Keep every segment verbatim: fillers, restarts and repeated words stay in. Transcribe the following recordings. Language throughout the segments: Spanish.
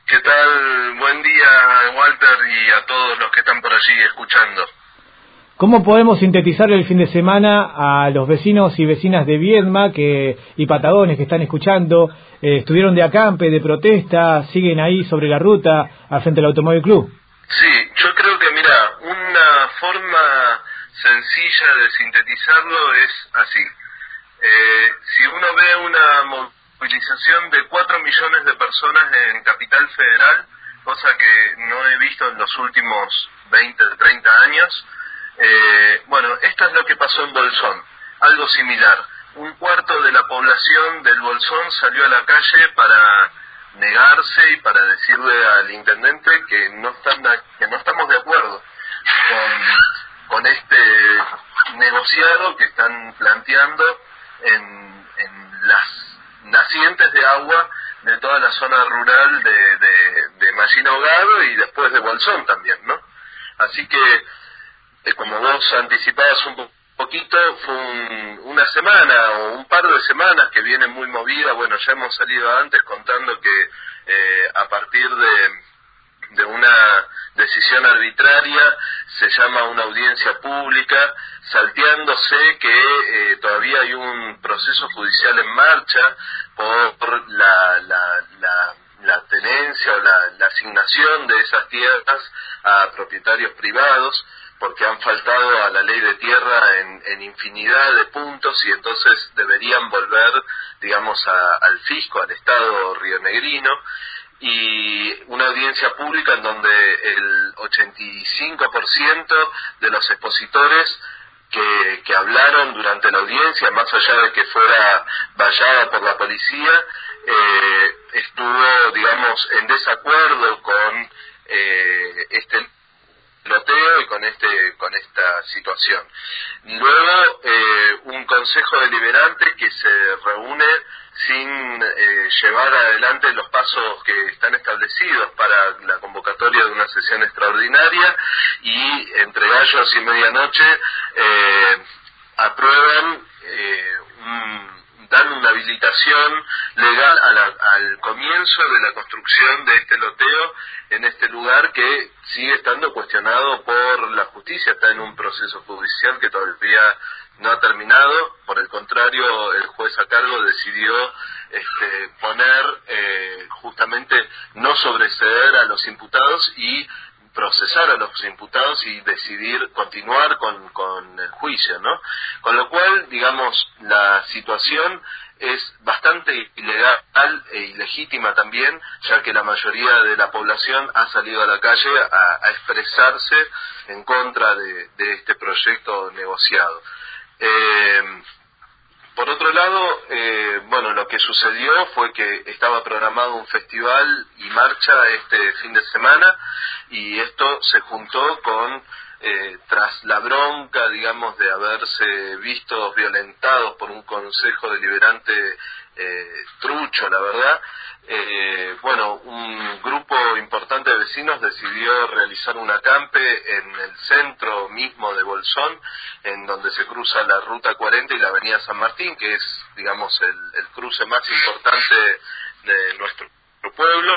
¿Qué tal? Buen día, Walter, y a todos los que están por allí escuchando. ¿Cómo podemos sintetizar el fin de semana a los vecinos y vecinas de Viedma que, y Patagones que están escuchando? Eh, estuvieron de acampe, de protesta, siguen ahí sobre la ruta al frente del Automóvil Club. Sí, yo creo que, mira, una forma sencilla de sintetizarlo es así. Eh, si uno ve una movilización de cuatro millones de personas en Capital Federal, cosa que no he visto en los últimos veinte, treinta años, eh, bueno, esto es lo que pasó en Bolsón, algo similar. Un cuarto de la población del Bolsón salió a la calle para negarse y para decirle al intendente que no están, que no estamos de acuerdo con, con este negociado que están planteando en, en las nacientes de agua de toda la zona rural de, de, de Mallina Hogado y después de Bolsón también, ¿no? Así que, eh, como vos anticipabas un poco, poquito, fue un, una semana o un par de semanas que viene muy movida. Bueno, ya hemos salido antes contando que eh, a partir de, de una decisión arbitraria se llama una audiencia pública, salteándose que eh, todavía hay un proceso judicial en marcha por la, la, la, la tenencia o la, la asignación de esas tierras a propietarios privados, porque han faltado a la ley de tierra en, en infinidad de puntos y entonces deberían volver, digamos, a, al fisco, al Estado rionegrino, y una audiencia pública en donde el ochenta y cinco por ciento de los expositores que, que hablaron durante la audiencia, más allá de que fuera vallada por la policía, eh, estuvo, digamos, en desacuerdo con eh, este loteo y con este con esta situación. Luego eh, un consejo deliberante que se reúne sin eh, llevar adelante los pasos que están establecidos para la convocatoria de una sesión extraordinaria, y entre gallos y medianoche eh, aprueban eh, un dan una habilitación legal a la, al comienzo de la construcción de este loteo en este lugar que sigue estando cuestionado por la justicia, está en un proceso judicial que todavía no ha terminado. Por el contrario, el juez a cargo decidió este, poner eh, justamente no sobreseer a los imputados y procesar a los imputados y decidir continuar con, con el juicio, ¿no? Con lo cual, digamos, la situación es bastante ilegal e ilegítima también, ya que la mayoría de la población ha salido a la calle a, a expresarse en contra de, de este proyecto negociado. Eh, Por otro lado, eh, bueno, lo que sucedió fue que estaba programado un festival y marcha este fin de semana, y esto se juntó con, eh, tras la bronca, digamos, de haberse visto violentados por un consejo deliberante eh, trucho, la verdad. Eh, bueno, un grupo importante de vecinos decidió realizar un acampe en el centro mismo de Bolsón, en donde se cruza la Ruta cuarenta y la Avenida San Martín, que es, digamos, el, el cruce más importante de nuestro pueblo.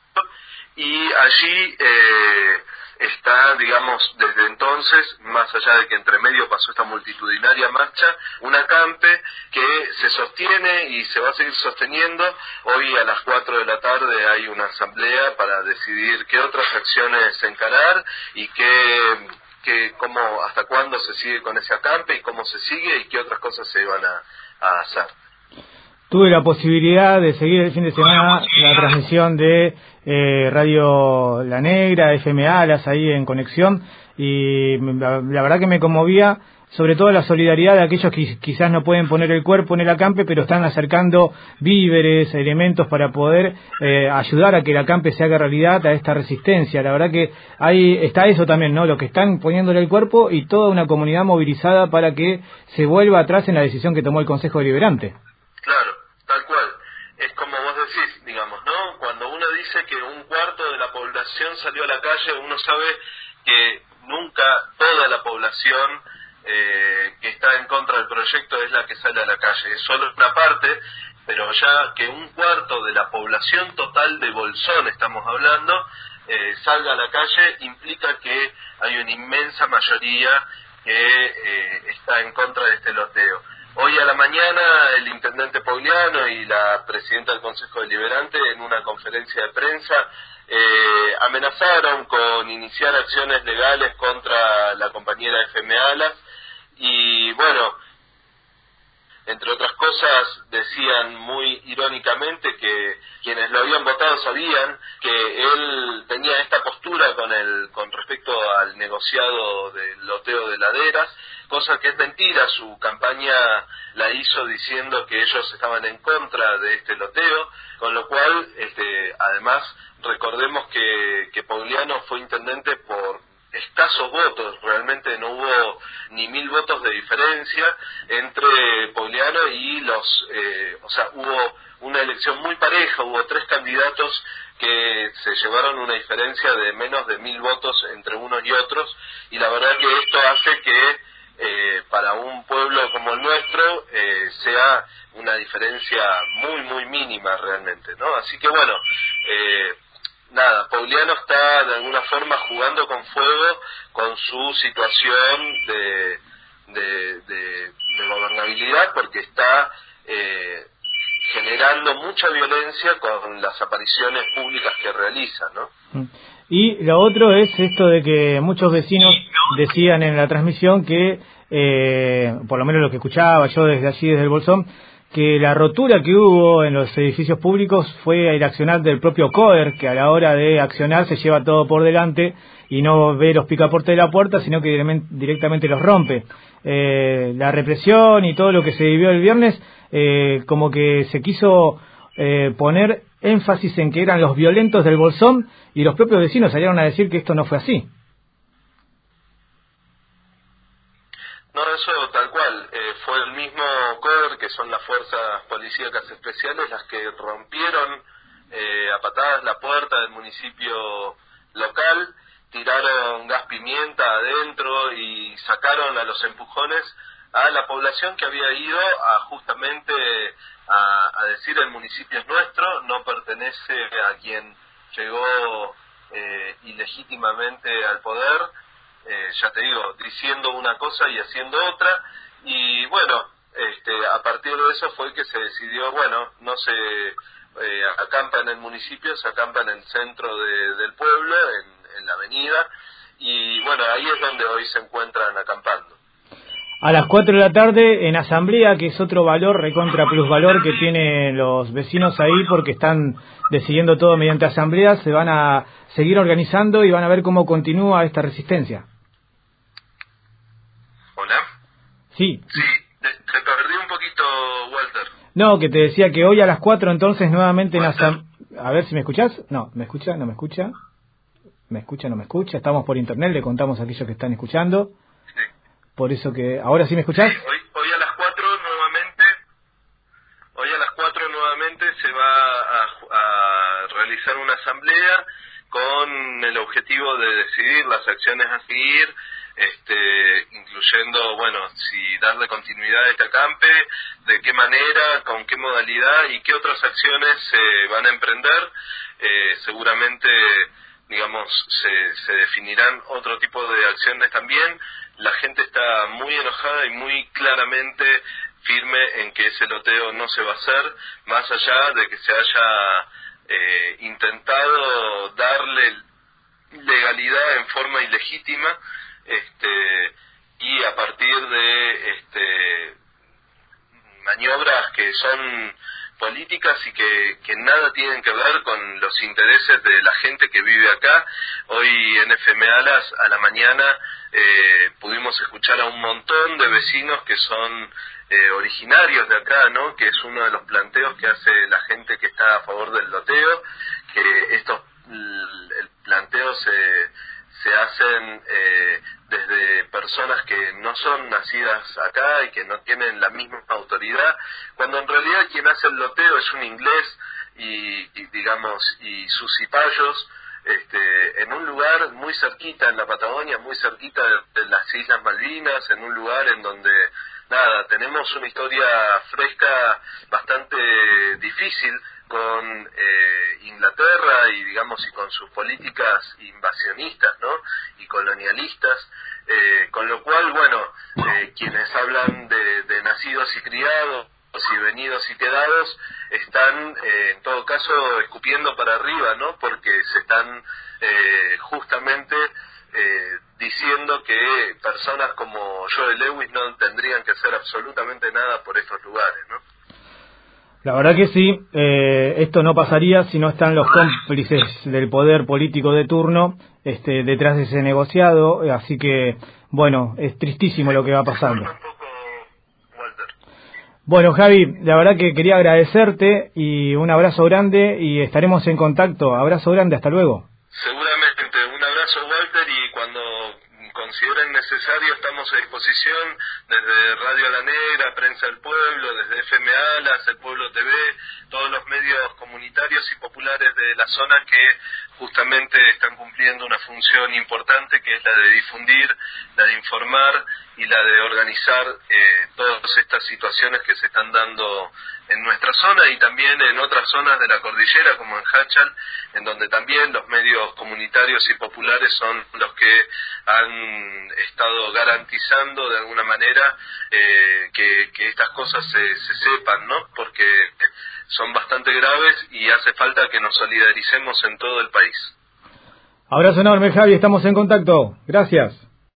Y allí eh, está, digamos, desde entonces, más allá de que entre medio pasó esta multitudinaria marcha, un acampe que se sostiene y se va a seguir sosteniendo. Hoy a las cuatro de la tarde hay una asamblea para decidir qué otras acciones encarar y qué, qué, cómo, hasta cuándo se sigue con ese acampe y cómo se sigue y qué otras cosas se van a, a hacer. Tuve la posibilidad de seguir el fin de semana la transmisión de eh, Radio La Negra, F M Alas, ahí en Conexión, y la, la verdad que me conmovía, sobre todo la solidaridad de aquellos que quizás no pueden poner el cuerpo en el acampe, pero están acercando víveres, elementos para poder eh, ayudar a que el acampe se haga realidad, a esta resistencia. La verdad que ahí está eso también, ¿no? Lo que están poniéndole el cuerpo y toda una comunidad movilizada para que se vuelva atrás en la decisión que tomó el Consejo Deliberante. Claro, tal cual. Es como vos decís, digamos, ¿no? Cuando uno dice que un cuarto de la población salió a la calle, uno sabe que nunca toda la población eh, que está en contra del proyecto es la que sale a la calle. Es solo una parte pero ya que un cuarto de la población total de Bolsón, estamos hablando, eh, salga a la calle, implica que hay una inmensa mayoría que eh, está en contra de este loteo. Hoy a la mañana el intendente Pogliano y la presidenta del Consejo Deliberante en una conferencia de prensa eh, amenazaron con iniciar acciones legales contra la compañera F M Alas y bueno, entre otras cosas, decían muy irónicamente que quienes lo habían votado sabían que él tenía esta postura con el con respecto al negociado del loteo de laderas, cosa que es mentira. Su campaña la hizo diciendo que ellos estaban en contra de este loteo, con lo cual, este, además, recordemos que, que Pogliano fue intendente por escasos votos, realmente no hubo ni mil votos de diferencia entre Pogliano y los, eh, o sea, hubo una elección muy pareja, hubo tres candidatos que se llevaron una diferencia de menos de mil votos entre unos y otros, y la verdad que esto hace que eh, para un pueblo como el nuestro eh, sea una diferencia muy, muy mínima realmente, ¿no? Así que bueno, eh, nada, Pogliano está de alguna forma jugando con fuego con su situación de, de, de, de gobernabilidad, porque está eh, generando mucha violencia con las apariciones públicas que realiza, ¿no? Y lo otro es esto de que muchos vecinos decían en la transmisión que, eh, por lo menos lo que escuchaba yo desde allí, desde el Bolsón, que la rotura que hubo en los edificios públicos fue el accionar del propio COER, que a la hora de accionar se lleva todo por delante y no ve los picaportes de la puerta, sino que directamente los rompe. Eh, la represión y todo lo que se vivió el viernes, eh, como que se quiso eh, poner énfasis en que eran los violentos del Bolsón, y los propios vecinos salieron a decir que esto no fue así. No, eso tal cual, eh, fue el mismo COER, que son las fuerzas policíacas especiales, las que rompieron eh, a patadas la puerta del municipio local, tiraron gas pimienta adentro y sacaron a los empujones a la población que había ido a justamente a, a decir el municipio es nuestro, no pertenece a quien llegó eh, ilegítimamente al poder. Eh, ya te digo, diciendo una cosa y haciendo otra, y bueno, este, a partir de eso fue que se decidió, bueno, no se eh, acampa en el municipio, se acampa en el centro de, del pueblo, en, en la avenida, y bueno, ahí es donde hoy se encuentran acampando. A las cuatro de la tarde en asamblea, que es otro valor, recontra plusvalor que tienen los vecinos ahí, porque están decidiendo todo mediante asamblea, se van a seguir organizando y van a ver cómo continúa esta resistencia. ¿Hola? Sí. Sí, te, te perdí un poquito, Walter. No, que te decía que hoy a las cuatro entonces nuevamente en asamblea... A ver si me escuchás. No, ¿me escucha? ¿No me escucha? ¿Me escucha? ¿No me escucha? Estamos por internet, le contamos a aquellos que están escuchando. Sí. Por eso que... ¿Ahora sí me escuchás? Sí, hoy, hoy a las cuatro nuevamente, hoy a las cuatro nuevamente se va a, a realizar una asamblea con el objetivo de decidir las acciones a seguir, este, incluyendo, bueno, si darle continuidad a este acampe, de qué manera, con qué modalidad y qué otras acciones se van a emprender. Eh, seguramente, digamos, se, se definirán otro tipo de acciones también. La gente está muy enojada y muy claramente firme en que ese loteo no se va a hacer, más allá de que se haya eh, intentado darle legalidad en forma ilegítima, este, y a partir de este, maniobras que son políticas y que, que nada tienen que ver con los intereses de la gente que vive acá. Hoy en F M Alas a la mañana eh, pudimos escuchar a un montón de vecinos que son eh, originarios de acá, ¿no? Que es uno de los planteos que hace la gente que está a favor del loteo, que estos el planteo se se hacen eh, desde personas que no son nacidas acá y que no tienen la misma autoridad, cuando en realidad quien hace el loteo es un inglés y, y digamos, y sus cipayos, este, en un lugar muy cerquita en la Patagonia, muy cerquita de, de las Islas Malvinas, en un lugar en donde nada, tenemos una historia fresca bastante difícil con eh, Inglaterra y digamos y con sus políticas invasionistas, ¿no? Y colonialistas, eh, con lo cual, bueno, eh, quienes hablan de, de nacidos y criados y venidos y quedados están eh, en todo caso escupiendo para arriba, ¿no? Porque se están eh, justamente eh, diciendo que personas como Joe Lewis no tendrían que hacer absolutamente nada por estos lugares, ¿no? La verdad que sí, eh, esto no pasaría si no están los cómplices del poder político de turno este, detrás de ese negociado, así que, bueno, es tristísimo lo que va pasando. Bueno, Javi, la verdad que quería agradecerte y un abrazo grande y estaremos en contacto. Abrazo grande, hasta luego. Seguramente, un abrazo, Walter, y cuando consideren necesario estamos a disposición desde Radio La Negra, Prensa del Pueblo, desde F M Alas, El Pueblo T V, todos los medios comunitarios y populares de la zona que justamente están cumpliendo una función importante que es la de difundir, la de informar y la de organizar eh, todas estas situaciones que se están dando en nuestra zona y también en otras zonas de la cordillera como en Hachal, en donde también los medios comunitarios y populares son los que han estado garantizando de alguna manera eh, que, que estas cosas se, se sepan, ¿no? Porque son bastante graves y hace falta que nos solidaricemos en todo el país. Abrazo enorme, Javi, estamos en contacto. Gracias.